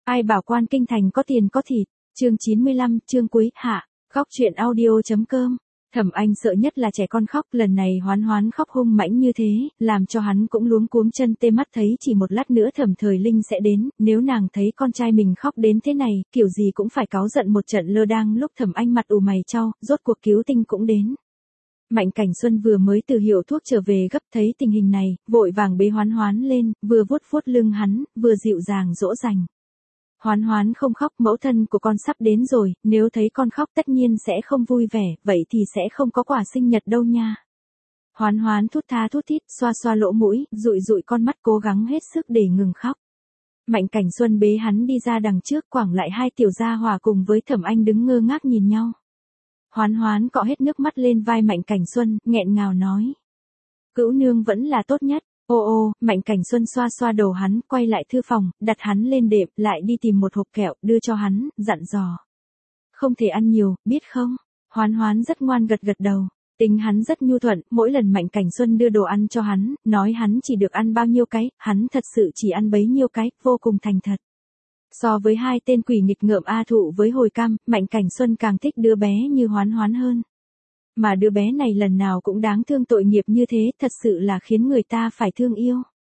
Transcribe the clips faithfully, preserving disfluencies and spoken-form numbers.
Ai bảo quan kinh thành có tiền có thịt, chương chín mươi lăm, chương cuối, hạ, góc truyện audio.com. Thẩm Anh sợ nhất là trẻ con khóc, lần này Hoán Hoán khóc hung mãnh như thế, làm cho hắn cũng luống cuống chân tê mắt, thấy chỉ một lát nữa Thẩm Thời Linh sẽ đến, nếu nàng thấy con trai mình khóc đến thế này, kiểu gì cũng phải cáu giận một trận. Lơ đang lúc Thẩm Anh mặt ủ mày chau, rốt cuộc cứu tinh cũng đến. Mạnh Cảnh Xuân vừa mới từ hiệu thuốc trở về gấp, thấy tình hình này, vội vàng bế Hoán Hoán lên, vừa vuốt vuốt lưng hắn, vừa dịu dàng dỗ dành. Hoán Hoán không khóc, mẫu thân của con sắp đến rồi, nếu thấy con khóc tất nhiên sẽ không vui vẻ, vậy thì sẽ không có quà sinh nhật đâu nha. Hoán Hoán thút tha thút thít, xoa xoa lỗ mũi, dụi dụi con mắt, cố gắng hết sức để ngừng khóc. Mạnh Cảnh Xuân bế hắn đi ra đằng trước, quẳng lại hai tiểu gia hỏa cùng với Thẩm Anh đứng ngơ ngác nhìn nhau. Hoán Hoán cọ hết nước mắt lên vai Mạnh Cảnh Xuân, nghẹn ngào nói: Cữu nương vẫn là tốt nhất. Ô ô, Mạnh Cảnh Xuân xoa xoa đầu hắn, quay lại thư phòng, đặt hắn lên đệm, lại đi tìm một hộp kẹo, đưa cho hắn, dặn dò: Không thể ăn nhiều, biết không? Hoán Hoán rất ngoan gật gật đầu. Tính hắn rất nhu thuận, mỗi lần Mạnh Cảnh Xuân đưa đồ ăn cho hắn, nói hắn chỉ được ăn bao nhiêu cái, hắn thật sự chỉ ăn bấy nhiêu cái, vô cùng thành thật. So với hai tên quỷ nghịch ngợm A Thụ với Hồi Cam, Mạnh Cảnh Xuân càng thích đứa bé như Hoán Hoán hơn. Mà đứa bé này lần nào cũng đáng thương, tội nghiệp như thế, thật sự là khiến người ta phải thương yêu.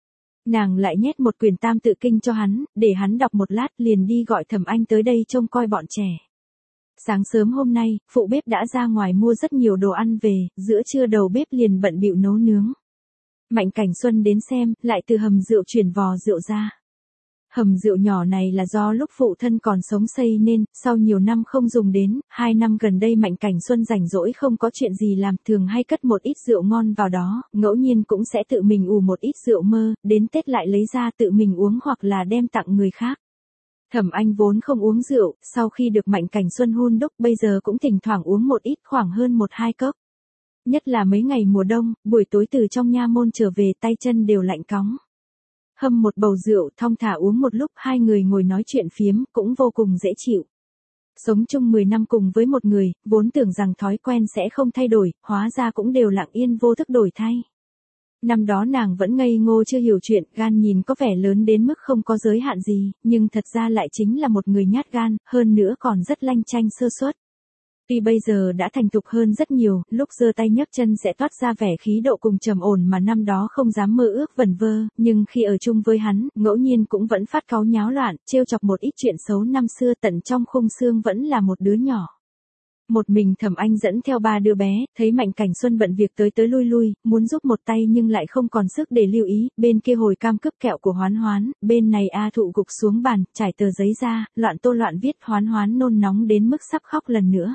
Nàng lại nhét một quyển Tam Tự Kinh cho hắn, để hắn đọc một lát, liền đi gọi Thẩm Anh tới đây trông coi bọn trẻ. Sáng sớm hôm nay, phụ bếp đã ra ngoài mua rất nhiều đồ ăn về, giữa trưa đầu bếp liền bận bịu nấu nướng. Mạnh Cảnh Xuân đến xem, lại từ hầm rượu chuyển vò rượu ra. Hầm rượu nhỏ này là do lúc phụ thân còn sống xây nên, sau nhiều năm không dùng đến, hai năm gần đây Mạnh Cảnh Xuân rảnh rỗi không có chuyện gì làm, thường hay cất một ít rượu ngon vào đó, ngẫu nhiên cũng sẽ tự mình ủ một ít rượu mơ, đến Tết lại lấy ra tự mình uống hoặc là đem tặng người khác. Thẩm Anh vốn không uống rượu, sau khi được Mạnh Cảnh Xuân hun đúc bây giờ cũng thỉnh thoảng uống một ít, khoảng hơn một hai cốc. Nhất là mấy ngày mùa đông, buổi tối từ trong nha môn trở về tay chân đều lạnh cóng. Hâm một bầu rượu, thong thả uống một lúc, hai người ngồi nói chuyện phiếm, cũng vô cùng dễ chịu. Sống chung mười năm cùng với một người, vốn tưởng rằng thói quen sẽ không thay đổi, hóa ra cũng đều lặng yên vô thức đổi thay. Năm đó nàng vẫn ngây ngô chưa hiểu chuyện, gan nhìn có vẻ lớn đến mức không có giới hạn gì, nhưng thật ra lại chính là một người nhát gan, hơn nữa còn rất lanh chanh sơ suất. Tuy bây giờ đã thành thục hơn rất nhiều, lúc giơ tay nhấc chân sẽ toát ra vẻ khí độ cùng trầm ổn mà năm đó không dám mơ ước vẩn vơ, nhưng khi ở chung với hắn, ngẫu nhiên cũng vẫn phát cáu nháo loạn, trêu chọc một ít chuyện xấu năm xưa, tận trong khung xương vẫn là một đứa nhỏ. Một mình Thẩm Anh dẫn theo ba đứa bé, thấy Mạnh Cảnh Xuân bận việc tới tới lui lui, muốn giúp một tay nhưng lại không còn sức để lưu ý, bên kia Hồi Cam cướp kẹo của Hoán Hoán, bên này A Thụ gục xuống bàn, trải tờ giấy ra, loạn tô loạn viết. Hoán Hoán nôn nóng đến mức sắp khóc lần nữa.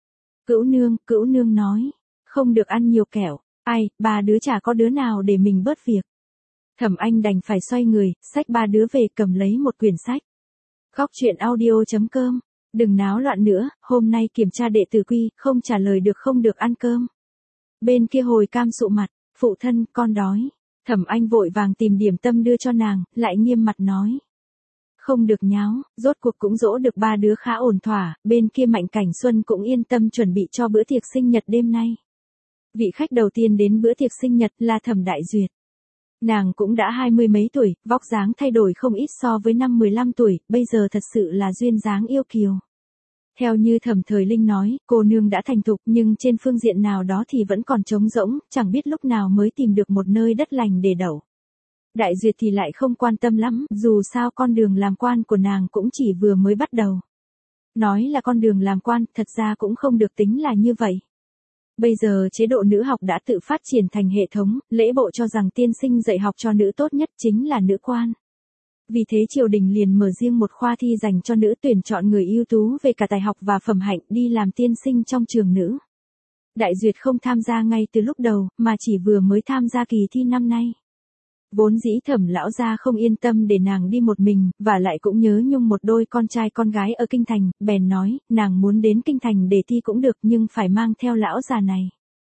Cữu nương, Cữu nương nói, không được ăn nhiều kẹo, ai, ba đứa chả có đứa nào để mình bớt việc. Thẩm Anh đành phải xoay người, xách ba đứa về, cầm lấy một quyển sách. Góc truyện audio.com, đừng náo loạn nữa, hôm nay kiểm tra đệ tử quy, không trả lời được không được ăn cơm. Bên kia Hồi Cam sụ mặt, phụ thân, con đói. Thẩm Anh vội vàng tìm điểm tâm đưa cho nàng, lại nghiêm mặt nói. Không được nháo, rốt cuộc cũng dỗ được ba đứa khá ổn thỏa, bên kia Mạnh Cảnh Xuân cũng yên tâm chuẩn bị cho bữa tiệc sinh nhật đêm nay. Vị khách đầu tiên đến bữa tiệc sinh nhật là Thẩm Đại Duyệt. Nàng cũng đã hai mươi mấy tuổi, vóc dáng thay đổi không ít so với năm mười lăm tuổi, bây giờ thật sự là duyên dáng yêu kiều. Theo như Thẩm Thời Linh nói, cô nương đã thành thục nhưng trên phương diện nào đó thì vẫn còn trống rỗng, chẳng biết lúc nào mới tìm được một nơi đất lành để đậu. Đại Duyệt thì lại không quan tâm lắm, dù sao con đường làm quan của nàng cũng chỉ vừa mới bắt đầu. Nói là con đường làm quan, thật ra cũng không được tính là như vậy. Bây giờ chế độ nữ học đã tự phát triển thành hệ thống, lễ bộ cho rằng tiên sinh dạy học cho nữ tốt nhất chính là nữ quan. Vì thế triều đình liền mở riêng một khoa thi dành cho nữ, tuyển chọn người ưu tú về cả tài học và phẩm hạnh đi làm tiên sinh trong trường nữ. Đại Duyệt không tham gia ngay từ lúc đầu, mà chỉ vừa mới tham gia kỳ thi năm nay. Vốn dĩ Thẩm lão gia không yên tâm để nàng đi một mình, và lại cũng nhớ nhung một đôi con trai con gái ở kinh thành, bèn nói, nàng muốn đến kinh thành để thi cũng được nhưng phải mang theo lão già này.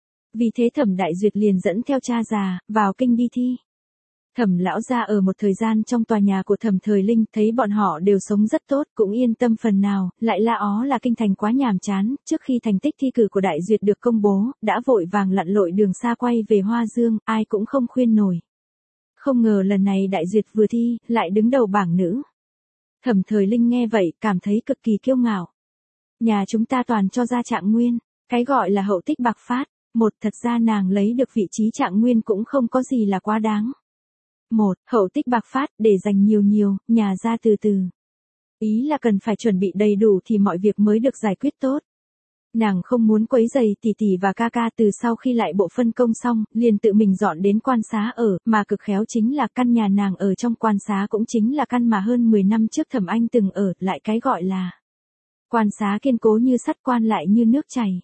Vì thế Thẩm Đại Duyệt liền dẫn theo cha già, vào kinh đi thi. Thẩm lão gia ở một thời gian trong tòa nhà của Thẩm Thời Linh, thấy bọn họ đều sống rất tốt, cũng yên tâm phần nào, lại la ó là kinh thành quá nhàm chán, trước khi thành tích thi cử của Đại Duyệt được công bố, đã vội vàng lặn lội đường xa quay về Hoa Dương, ai cũng không khuyên nổi. Không ngờ lần này Đại Duyệt vừa thi, lại đứng đầu bảng nữ. Thẩm Thời Linh nghe vậy, cảm thấy cực kỳ kiêu ngạo. Nhà chúng ta toàn cho ra Trạng Nguyên, cái gọi là hậu tích bạc phát, một thật ra nàng lấy được vị trí Trạng Nguyên cũng không có gì là quá đáng. Một, hậu tích bạc phát, để dành nhiều nhiều, nhà ra từ từ. Ý là cần phải chuẩn bị đầy đủ thì mọi việc mới được giải quyết tốt. Nàng không muốn quấy rầy tỷ tỷ và ca ca, từ sau khi lại bộ phân công xong, liền tự mình dọn đến quan xá ở, mà cực khéo chính là căn nhà nàng ở trong quan xá cũng chính là căn mà hơn mười năm trước Thẩm Anh từng ở, lại cái gọi là quan xá kiên cố như sắt, quan lại như nước chảy.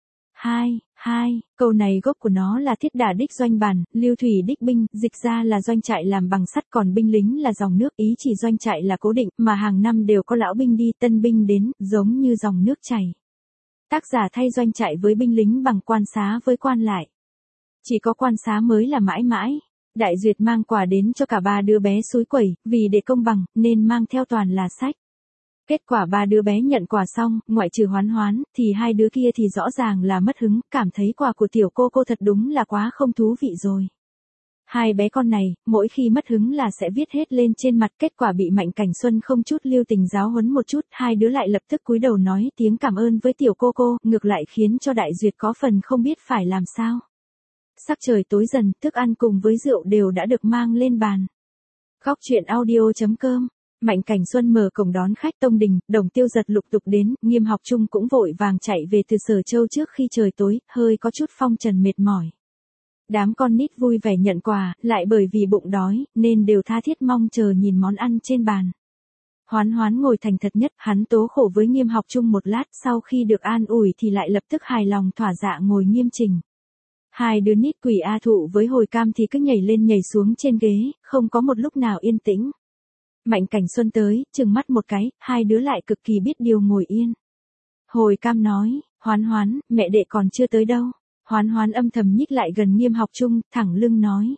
Hai, hai, câu này gốc của nó là thiết đả đích doanh bản, lưu thủy đích binh, dịch ra là doanh trại làm bằng sắt, còn binh lính là dòng nước, ý chỉ doanh trại là cố định, mà hàng năm đều có lão binh đi, tân binh đến, giống như dòng nước chảy. Tác giả thay doanh trại với binh lính bằng quan xá với quan lại. Chỉ có quan xá mới là mãi mãi. Đại Duyệt mang quà đến cho cả ba đứa bé xúi quẩy, vì để công bằng, nên mang theo toàn là sách. Kết quả ba đứa bé nhận quà xong, ngoại trừ Hoán Hoán, thì hai đứa kia thì rõ ràng là mất hứng, cảm thấy quà của tiểu cô cô thật đúng là quá không thú vị rồi. Hai bé con này, mỗi khi mất hứng là sẽ viết hết lên trên mặt, kết quả bị Mạnh Cảnh Xuân không chút lưu tình giáo huấn một chút, hai đứa lại lập tức cúi đầu nói tiếng cảm ơn với tiểu cô cô, ngược lại khiến cho Đại Duyệt có phần không biết phải làm sao. Sắc trời tối dần, thức ăn cùng với rượu đều đã được mang lên bàn. Góc truyện audio chấm com. Mạnh Cảnh Xuân mở cổng đón khách Tông Đình, Đồng Tiêu Giật lục tục đến, Nghiêm Học Trung cũng vội vàng chạy về từ Sở Châu trước khi trời tối, hơi có chút phong trần mệt mỏi. Đám con nít vui vẻ nhận quà, lại bởi vì bụng đói, nên đều tha thiết mong chờ nhìn món ăn trên bàn. Hoán Hoán ngồi thành thật nhất, hắn tố khổ với Nghiêm Học Trung một lát, sau khi được an ủi thì lại lập tức hài lòng thỏa dạ ngồi nghiêm chỉnh. Hai đứa nít Quỷ A Thụ với Hồi Cam thì cứ nhảy lên nhảy xuống trên ghế, không có một lúc nào yên tĩnh. Mạnh Cảnh Xuân tới, trừng mắt một cái, hai đứa lại cực kỳ biết điều ngồi yên. Hồi Cam nói, Hoán Hoán, mẹ đệ còn chưa tới đâu. Hoán Hoán âm thầm nhích lại gần Nghiêm Học Trung, thẳng lưng nói.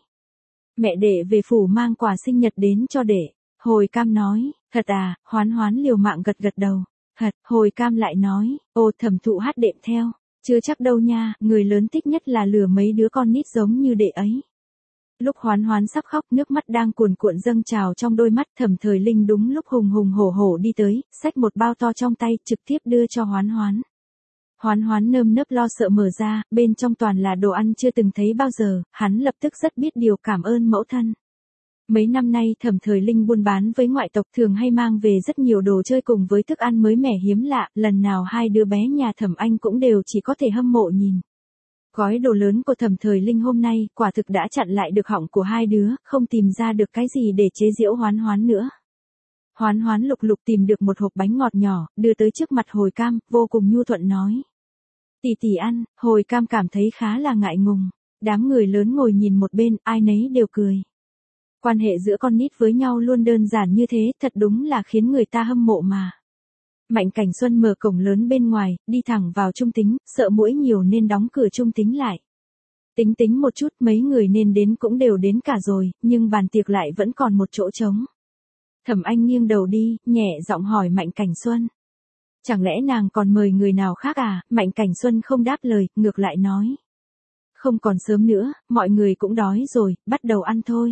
Mẹ đệ về phủ mang quà sinh nhật đến cho đệ. Hồi Cam nói, thật à, Hoán Hoán liều mạng gật gật đầu. Thật, Hồi Cam lại nói, ô Thẩm Thụ hát đệm theo. Chưa chắc đâu nha, người lớn thích nhất là lừa mấy đứa con nít giống như đệ ấy. Lúc Hoán Hoán sắp khóc, nước mắt đang cuồn cuộn dâng trào trong đôi mắt, Thẩm Thời Linh đúng lúc hùng hùng hổ hổ đi tới, xách một bao to trong tay, trực tiếp đưa cho Hoán Hoán. Hoán Hoán nơm nớp lo sợ mở ra, bên trong toàn là đồ ăn chưa từng thấy bao giờ, hắn lập tức rất biết điều cảm ơn mẫu thân. Mấy năm nay Thẩm Thời Linh buôn bán với ngoại tộc thường hay mang về rất nhiều đồ chơi cùng với thức ăn mới mẻ hiếm lạ, lần nào hai đứa bé nhà Thẩm Anh cũng đều chỉ có thể hâm mộ nhìn. Gói đồ lớn của Thẩm Thời Linh hôm nay, quả thực đã chặn lại được họng của hai đứa, không tìm ra được cái gì để chế giễu Hoán Hoán nữa. Hoán Hoán lục lục tìm được một hộp bánh ngọt nhỏ, đưa tới trước mặt Hồi Cam, vô cùng nhu thuận nói. Tỷ tỷ ăn, Hồi Cam cảm thấy khá là ngại ngùng. Đám người lớn ngồi nhìn một bên, ai nấy đều cười. Quan hệ giữa con nít với nhau luôn đơn giản như thế, thật đúng là khiến người ta hâm mộ mà. Mạnh Cảnh Xuân mở cổng lớn bên ngoài, đi thẳng vào trung tính, sợ muỗi nhiều nên đóng cửa trung tính lại. Tính tính một chút, mấy người nên đến cũng đều đến cả rồi, nhưng bàn tiệc lại vẫn còn một chỗ trống. Thẩm Anh nghiêng đầu đi, nhẹ giọng hỏi Mạnh Cảnh Xuân. Chẳng lẽ nàng còn mời người nào khác à? Mạnh Cảnh Xuân không đáp lời, ngược lại nói. Không còn sớm nữa, mọi người cũng đói rồi, bắt đầu ăn thôi.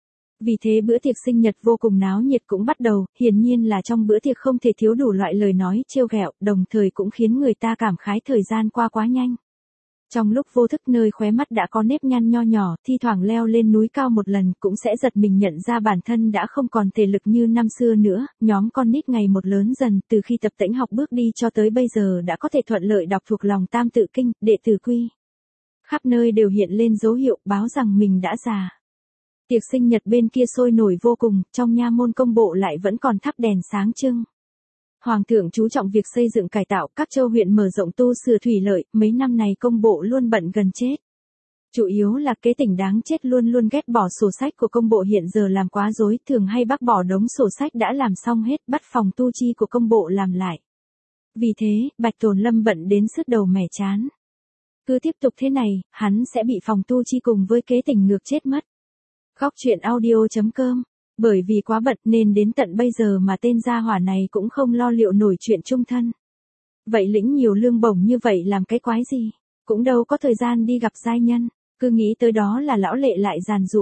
Vì thế bữa tiệc sinh nhật vô cùng náo nhiệt cũng bắt đầu, hiển nhiên là trong bữa tiệc không thể thiếu đủ loại lời nói trêu ghẹo, đồng thời cũng khiến người ta cảm khái thời gian qua quá nhanh. Trong lúc vô thức nơi khóe mắt đã có nếp nhăn nho nhỏ, thi thoảng leo lên núi cao một lần cũng sẽ giật mình nhận ra bản thân đã không còn thể lực như năm xưa nữa, nhóm con nít ngày một lớn dần, từ khi tập tễnh học bước đi cho tới bây giờ đã có thể thuận lợi đọc thuộc lòng Tam Tự Kinh, Đệ Tử Quy. Khắp nơi đều hiện lên dấu hiệu báo rằng mình đã già. Tiệc sinh nhật bên kia sôi nổi vô cùng, trong nha môn công bộ lại vẫn còn thắp đèn sáng trưng. Hoàng thượng chú trọng việc xây dựng cải tạo các châu huyện mở rộng tu sửa thủy lợi, mấy năm này công bộ luôn bận gần chết. Chủ yếu là kế tỉnh đáng chết luôn luôn ghét bỏ sổ sách của công bộ hiện giờ làm quá rối, thường hay bác bỏ đống sổ sách đã làm xong hết, bắt phòng tu chi của công bộ làm lại. Vì thế, Bạch Tồn Lâm bận đến sứt đầu mẻ chán. Cứ tiếp tục thế này, hắn sẽ bị phòng tu chi cùng với kế tỉnh ngược chết mất. Góc truyện audio chấm com. Bởi vì quá bận nên đến tận bây giờ mà tên gia hỏa này cũng không lo liệu nổi chuyện chung thân. Vậy lĩnh nhiều lương bổng như vậy làm cái quái gì? Cũng đâu có thời gian đi gặp giai nhân. Cứ nghĩ tới đó là lão lệ lại giàn giụa.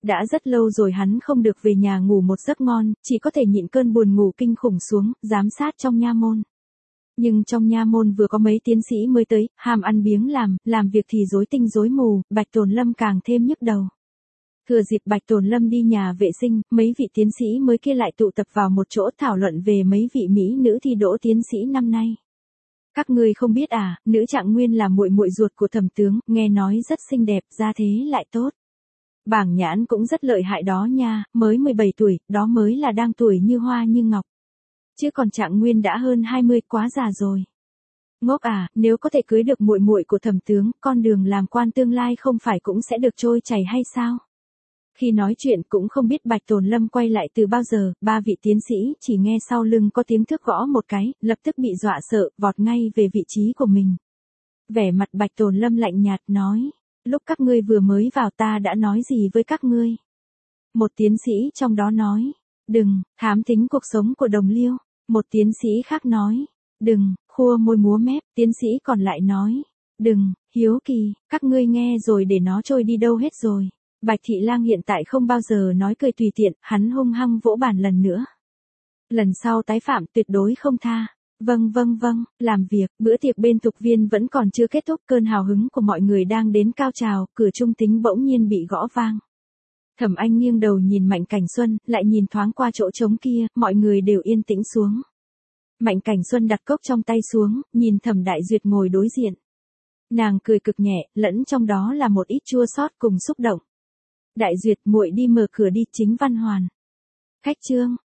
Đã rất lâu rồi hắn không được về nhà ngủ một giấc ngon, chỉ có thể nhịn cơn buồn ngủ kinh khủng xuống, giám sát trong nha môn. Nhưng trong nha môn vừa có mấy tiến sĩ mới tới, ham ăn biếng làm, làm việc thì rối tinh rối mù, Bạch Tồn Lâm càng thêm nhức đầu. Thừa dịp Bạch Tồn Lâm đi nhà vệ sinh, mấy vị tiến sĩ mới kia lại tụ tập vào một chỗ thảo luận về mấy vị mỹ nữ thi đỗ tiến sĩ năm nay. Các ngươi không biết à, nữ Trạng Nguyên là muội muội ruột của Thẩm tướng, nghe nói rất xinh đẹp, gia thế lại tốt. Bảng nhãn cũng rất lợi hại đó nha, mới mười bảy tuổi, đó mới là đang tuổi như hoa như ngọc. Chứ còn Trạng Nguyên đã hơn hai mươi, quá già rồi. Ngốc à, nếu có thể cưới được muội muội của Thẩm tướng, con đường làm quan tương lai không phải cũng sẽ được trôi chảy hay sao? Khi nói chuyện cũng không biết Bạch Tồn Lâm quay lại từ bao giờ, ba vị tiến sĩ chỉ nghe sau lưng có tiếng thước gõ một cái, lập tức bị dọa sợ, vọt ngay về vị trí của mình. Vẻ mặt Bạch Tồn Lâm lạnh nhạt nói, lúc các ngươi vừa mới vào ta đã nói gì với các ngươi? Một tiến sĩ trong đó nói, đừng, thám thính cuộc sống của đồng liêu. Một tiến sĩ khác nói, đừng, khua môi múa mép. Tiến sĩ còn lại nói, đừng, hiếu kỳ, các ngươi nghe rồi để nó trôi đi đâu hết rồi. Bạch Thị Lang hiện tại không bao giờ nói cười tùy tiện, hắn hung hăng vỗ bàn lần nữa. Lần sau tái phạm tuyệt đối không tha. Vâng vâng vâng, làm việc, bữa tiệc bên Tục Viên vẫn còn chưa kết thúc, cơn hào hứng của mọi người đang đến cao trào, cửa trung tính bỗng nhiên bị gõ vang. Thẩm Anh nghiêng đầu nhìn Mạnh Cảnh Xuân, lại nhìn thoáng qua chỗ trống kia, mọi người đều yên tĩnh xuống. Mạnh Cảnh Xuân đặt cốc trong tay xuống, nhìn Thẩm Đại Duyệt ngồi đối diện. Nàng cười cực nhẹ, lẫn trong đó là một ít chua xót cùng xúc động. Đại Duyệt, muội đi mở cửa đi, Chính Văn Hoàn. Khách trương,